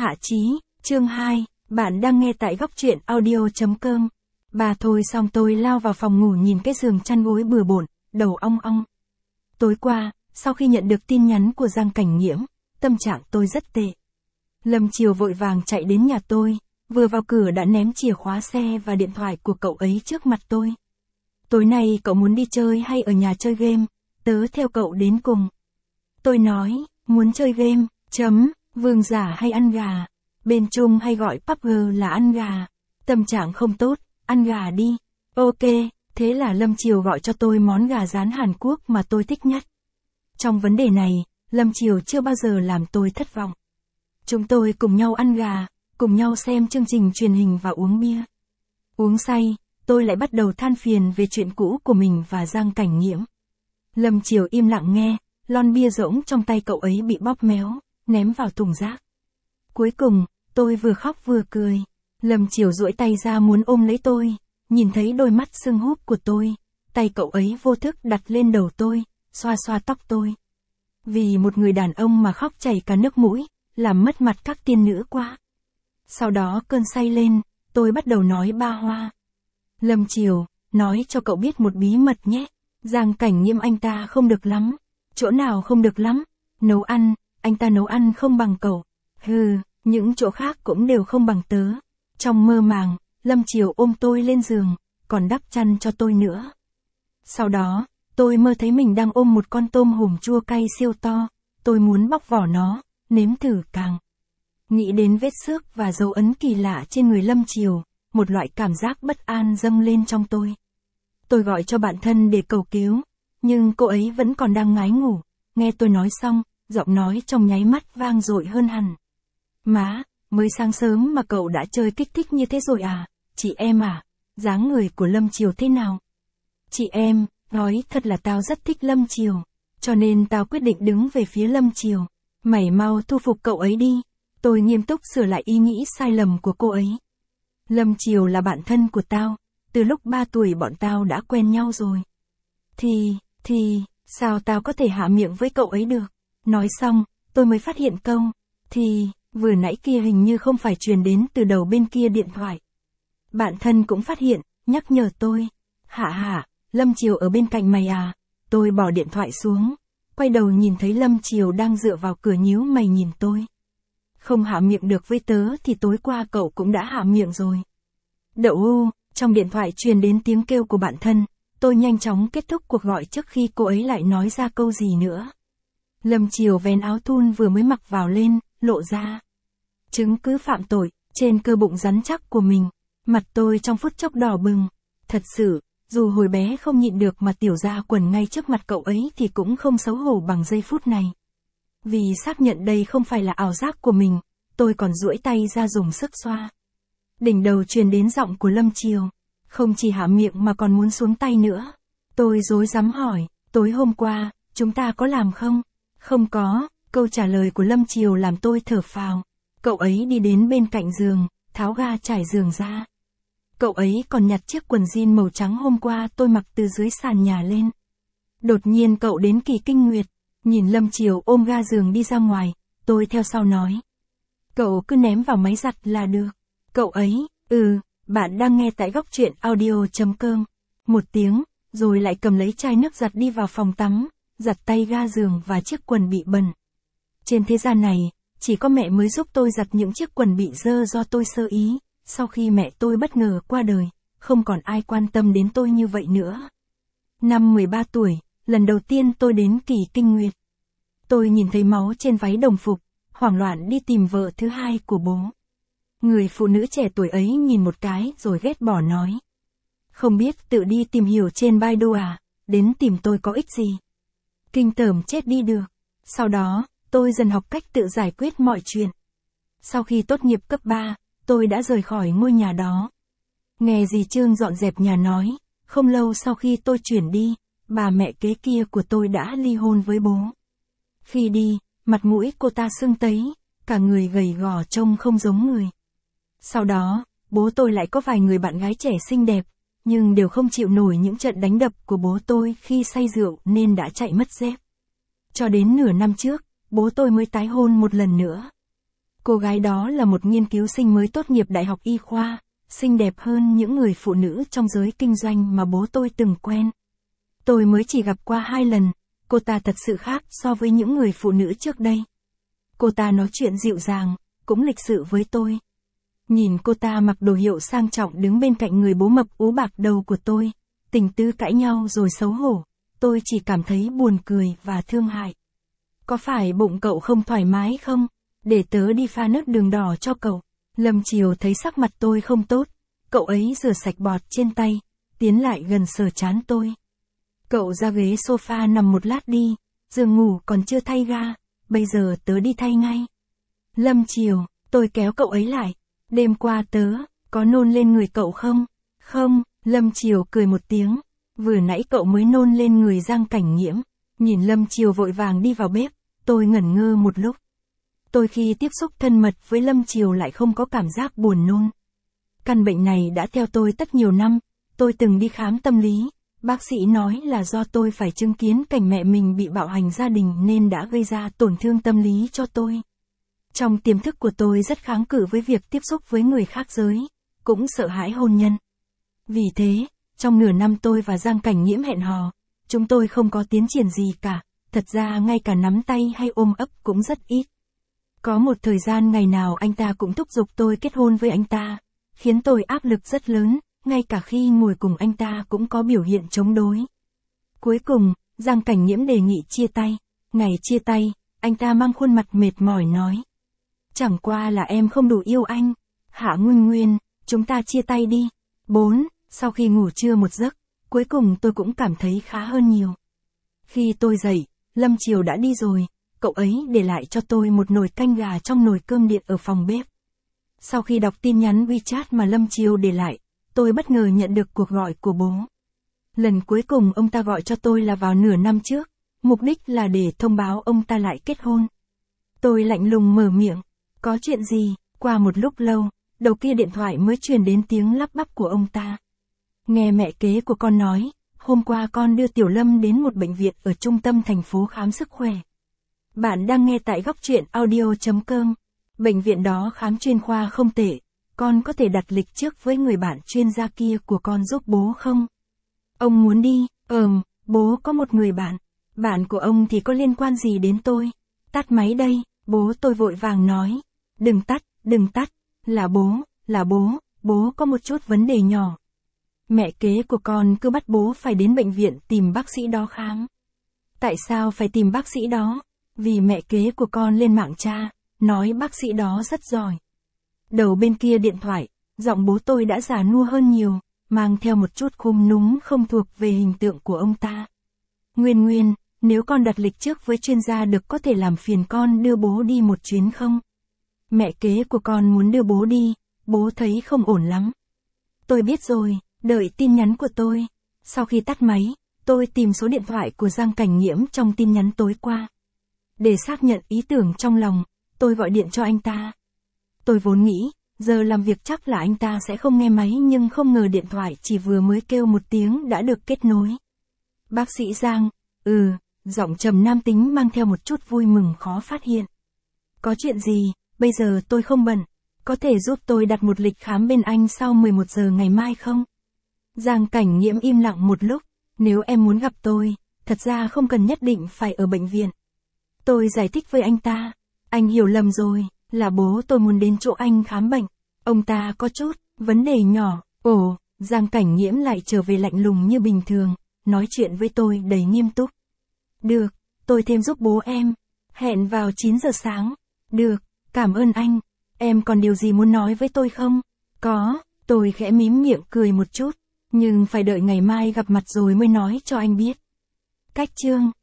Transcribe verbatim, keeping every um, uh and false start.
Hạ chí, chương hai, bạn đang nghe tại góc truyện audio.com. Bà thôi xong tôi lao vào phòng ngủ nhìn cái giường chăn gối bừa bộn, đầu ong ong. Tối qua, sau khi nhận được tin nhắn của Giang Cảnh Nghiễm, tâm trạng tôi rất tệ. Lâm Chiều vội vàng chạy đến nhà tôi, vừa vào cửa đã ném chìa khóa xe và điện thoại của cậu ấy trước mặt tôi. Tối nay cậu muốn đi chơi hay ở nhà chơi game, tớ theo cậu đến cùng. Tôi nói, muốn chơi game, chấm, vương giả hay ăn gà, bên Trung hay gọi pê u bê giê là ăn gà. Tâm trạng không tốt, ăn gà đi. Ok, thế là Lâm Chiều gọi cho tôi món gà rán Hàn Quốc mà tôi thích nhất. Trong vấn đề này, Lâm Chiều chưa bao giờ làm tôi thất vọng. Chúng tôi cùng nhau ăn gà, cùng nhau xem chương trình truyền hình và uống bia. Uống say, tôi lại bắt đầu than phiền về chuyện cũ của mình và Giang Cảnh Nghiễm. Lâm Chiều im lặng nghe, lon bia rỗng trong tay cậu ấy bị bóp méo, ném vào thùng rác. Cuối cùng, tôi vừa khóc vừa cười. Lâm Chiều duỗi tay ra muốn ôm lấy tôi, nhìn thấy đôi mắt sưng húp của tôi, tay cậu ấy vô thức đặt lên đầu tôi, xoa xoa tóc tôi. Vì một người đàn ông mà khóc chảy cả nước mũi, làm mất mặt các tiên nữ quá. Sau đó cơn say lên, tôi bắt đầu nói ba hoa. Lâm Chiều, nói cho cậu biết một bí mật nhé. Giang Cảnh Nghiễm anh ta không được lắm. Chỗ nào không được lắm? Nấu ăn, anh ta nấu ăn không bằng cậu. Hừ, những chỗ khác cũng đều không bằng tớ. Trong mơ màng, Lâm Chiều ôm tôi lên giường, còn đắp chăn cho tôi nữa. Sau đó, tôi mơ thấy mình đang ôm một con tôm hùm chua cay siêu to. Tôi muốn bóc vỏ nó, nếm thử càng. Nghĩ đến vết xước và dấu ấn kỳ lạ trên người Lâm Chiều, một loại cảm giác bất an dâng lên trong tôi. Tôi gọi cho bạn thân để cầu cứu, nhưng cô ấy vẫn còn đang ngái ngủ. Nghe tôi nói xong, giọng nói trong nháy mắt vang dội hơn hẳn. Má, mới sáng sớm mà cậu đã chơi kích thích như thế rồi à? Chị em à? Dáng người của Lâm Chiều thế nào? Chị em, nói thật là tao rất thích Lâm Chiều, cho nên tao quyết định đứng về phía Lâm Chiều. Mày mau thu phục cậu ấy đi. Tôi nghiêm túc sửa lại ý nghĩ sai lầm của cô ấy. Lâm Chiều là bạn thân của tao, từ lúc ba tuổi bọn tao đã quen nhau rồi. Thì, thì, sao tao có thể hạ miệng với cậu ấy được? Nói xong, tôi mới phát hiện câu, thì, vừa nãy kia hình như không phải truyền đến từ đầu bên kia điện thoại. Bạn thân cũng phát hiện, nhắc nhở tôi. Hạ hạ, Lâm Chiều ở bên cạnh mày à? Tôi bỏ điện thoại xuống, quay đầu nhìn thấy Lâm Chiều đang dựa vào cửa nhíu mày nhìn tôi. Không hạ miệng được với tớ thì tối qua cậu cũng đã hạ miệng rồi. Đậu u, trong điện thoại truyền đến tiếng kêu của bạn thân, tôi nhanh chóng kết thúc cuộc gọi trước khi cô ấy lại nói ra câu gì nữa. Lâm Chiều vén áo thun vừa mới mặc vào lên, lộ ra chứng cứ phạm tội, trên cơ bụng rắn chắc của mình. Mặt tôi trong phút chốc đỏ bừng. Thật sự, dù hồi bé không nhịn được mà tiểu ra quần ngay trước mặt cậu ấy thì cũng không xấu hổ bằng giây phút này. Vì xác nhận đây không phải là ảo giác của mình, tôi còn duỗi tay ra dùng sức xoa. Đỉnh đầu truyền đến giọng của Lâm Chiều, không chỉ hạ miệng mà còn muốn xuống tay nữa. Tôi rối rắm hỏi, tối hôm qua, chúng ta có làm không? Không có, câu trả lời của Lâm Chiều làm tôi thở phào. Cậu ấy đi đến bên cạnh giường, tháo ga trải giường ra. Cậu ấy còn nhặt chiếc quần jean màu trắng hôm qua tôi mặc từ dưới sàn nhà lên. Đột nhiên cậu đến kỳ kinh nguyệt, nhìn Lâm Chiều ôm ga giường đi ra ngoài, tôi theo sau nói. Cậu cứ ném vào máy giặt là được. Cậu ấy, ừ, bạn đang nghe tại góc truyện audio.com. Một tiếng, rồi lại cầm lấy chai nước giặt đi vào phòng tắm, giặt tay ga giường và chiếc quần bị bẩn. Trên thế gian này, chỉ có mẹ mới giúp tôi giặt những chiếc quần bị dơ do tôi sơ ý. Sau khi mẹ tôi bất ngờ qua đời, không còn ai quan tâm đến tôi như vậy nữa. Năm mười ba tuổi, lần đầu tiên tôi đến kỳ kinh nguyệt. Tôi nhìn thấy máu trên váy đồng phục, hoảng loạn đi tìm vợ thứ hai của bố. Người phụ nữ trẻ tuổi ấy nhìn một cái rồi ghét bỏ nói. Không biết tự đi tìm hiểu trên Baidu à, đến tìm tôi có ích gì. Kinh tởm chết đi được. Sau đó, tôi dần học cách tự giải quyết mọi chuyện. Sau khi tốt nghiệp cấp ba, tôi đã rời khỏi ngôi nhà đó. Nghe dì Trương dọn dẹp nhà nói, không lâu sau khi tôi chuyển đi, bà mẹ kế kia của tôi đã ly hôn với bố. Khi đi, mặt mũi cô ta sưng tấy, cả người gầy gò trông không giống người. Sau đó, bố tôi lại có vài người bạn gái trẻ xinh đẹp, nhưng đều không chịu nổi những trận đánh đập của bố tôi khi say rượu nên đã chạy mất dép. Cho đến nửa năm trước, bố tôi mới tái hôn một lần nữa. Cô gái đó là một nghiên cứu sinh mới tốt nghiệp đại học y khoa, xinh đẹp hơn những người phụ nữ trong giới kinh doanh mà bố tôi từng quen. Tôi mới chỉ gặp qua hai lần, cô ta thật sự khác so với những người phụ nữ trước đây. Cô ta nói chuyện dịu dàng, cũng lịch sự với tôi. Nhìn cô ta mặc đồ hiệu sang trọng đứng bên cạnh người bố mập ú bạc đầu của tôi, tình tứ cãi nhau rồi xấu hổ, tôi chỉ cảm thấy buồn cười và thương hại. Có phải bụng cậu không thoải mái không? Để tớ đi pha nước đường đỏ cho cậu. Lâm Chiều thấy sắc mặt tôi không tốt, cậu ấy rửa sạch bọt trên tay, tiến lại gần sờ trán tôi. Cậu ra ghế sofa nằm một lát đi, giường ngủ còn chưa thay ga, bây giờ tớ đi thay ngay. Lâm Chiều, tôi kéo cậu ấy lại. Đêm qua tớ, có nôn lên người cậu không? Không, Lâm Chiều cười một tiếng. Vừa nãy cậu mới nôn lên người Giang Cảnh Nghiễm. Nhìn Lâm Chiều vội vàng đi vào bếp, tôi ngẩn ngơ một lúc. Tôi khi tiếp xúc thân mật với Lâm Chiều lại không có cảm giác buồn nôn. Căn bệnh này đã theo tôi tất nhiều năm, tôi từng đi khám tâm lý. Bác sĩ nói là do tôi phải chứng kiến cảnh mẹ mình bị bạo hành gia đình nên đã gây ra tổn thương tâm lý cho tôi. Trong tiềm thức của tôi rất kháng cự với việc tiếp xúc với người khác giới, cũng sợ hãi hôn nhân. Vì thế, trong nửa năm tôi và Giang Cảnh Nghiễm hẹn hò, chúng tôi không có tiến triển gì cả, thật ra ngay cả nắm tay hay ôm ấp cũng rất ít. Có một thời gian ngày nào anh ta cũng thúc giục tôi kết hôn với anh ta, khiến tôi áp lực rất lớn, ngay cả khi ngồi cùng anh ta cũng có biểu hiện chống đối. Cuối cùng, Giang Cảnh Nghiễm đề nghị chia tay. Ngày chia tay, anh ta mang khuôn mặt mệt mỏi nói. Chẳng qua là em không đủ yêu anh. Hạ Nguyên Nguyên, chúng ta chia tay đi. bốn. Sau khi ngủ trưa một giấc, cuối cùng tôi cũng cảm thấy khá hơn nhiều. Khi tôi dậy, Lâm Chiều đã đi rồi, cậu ấy để lại cho tôi một nồi canh gà trong nồi cơm điện ở phòng bếp. Sau khi đọc tin nhắn WeChat mà Lâm Chiều để lại, tôi bất ngờ nhận được cuộc gọi của bố. Lần cuối cùng ông ta gọi cho tôi là vào nửa năm trước, mục đích là để thông báo ông ta lại kết hôn. Tôi lạnh lùng mở miệng, có chuyện gì? Qua một lúc lâu, đầu kia điện thoại mới truyền đến tiếng lắp bắp của ông ta. Nghe mẹ kế của con nói, hôm qua con đưa Tiểu Lâm đến một bệnh viện ở trung tâm thành phố khám sức khỏe. Bạn đang nghe tại góc truyện audio chấm com. Bệnh viện đó khám chuyên khoa không tệ, con có thể đặt lịch trước với người bạn chuyên gia kia của con giúp bố không? Ông muốn đi, ừm, bố có một người bạn, bạn của ông thì có liên quan gì đến tôi? Tắt máy đây, bố tôi vội vàng nói. Đừng tắt, đừng tắt, là bố, là bố, bố có một chút vấn đề nhỏ. Mẹ kế của con cứ bắt bố phải đến bệnh viện tìm bác sĩ đó khám. Tại sao phải tìm bác sĩ đó? Vì mẹ kế của con lên mạng tra, nói bác sĩ đó rất giỏi. Đầu bên kia điện thoại, giọng bố tôi đã già nua hơn nhiều, mang theo một chút khum núm không thuộc về hình tượng của ông ta. Nguyên Nguyên, nếu con đặt lịch trước với chuyên gia được có thể làm phiền con đưa bố đi một chuyến không? Mẹ kế của con muốn đưa bố đi, bố thấy không ổn lắm. Tôi biết rồi, đợi tin nhắn của tôi. Sau khi tắt máy, tôi tìm số điện thoại của Giang Cảnh Nghiễm trong tin nhắn tối qua. Để xác nhận ý tưởng trong lòng, tôi gọi điện cho anh ta. Tôi vốn nghĩ, giờ làm việc chắc là anh ta sẽ không nghe máy nhưng không ngờ điện thoại chỉ vừa mới kêu một tiếng đã được kết nối. Bác sĩ Giang, ừ, giọng trầm nam tính mang theo một chút vui mừng khó phát hiện. Có chuyện gì, bây giờ tôi không bận, có thể giúp tôi đặt một lịch khám bên anh sau mười một giờ ngày mai không? Giang Cảnh Nghiễm im lặng một lúc, nếu em muốn gặp tôi, thật ra không cần nhất định phải ở bệnh viện. Tôi giải thích với anh ta, anh hiểu lầm rồi, là bố tôi muốn đến chỗ anh khám bệnh. Ông ta có chút, vấn đề nhỏ, ồ, Giang Cảnh Nghiễm lại trở về lạnh lùng như bình thường, nói chuyện với tôi đầy nghiêm túc. Được, tôi thêm giúp bố em, hẹn vào chín giờ sáng. Được, cảm ơn anh, em còn điều gì muốn nói với tôi không? Có, tôi khẽ mím miệng cười một chút, nhưng phải đợi ngày mai gặp mặt rồi mới nói cho anh biết. Cách chương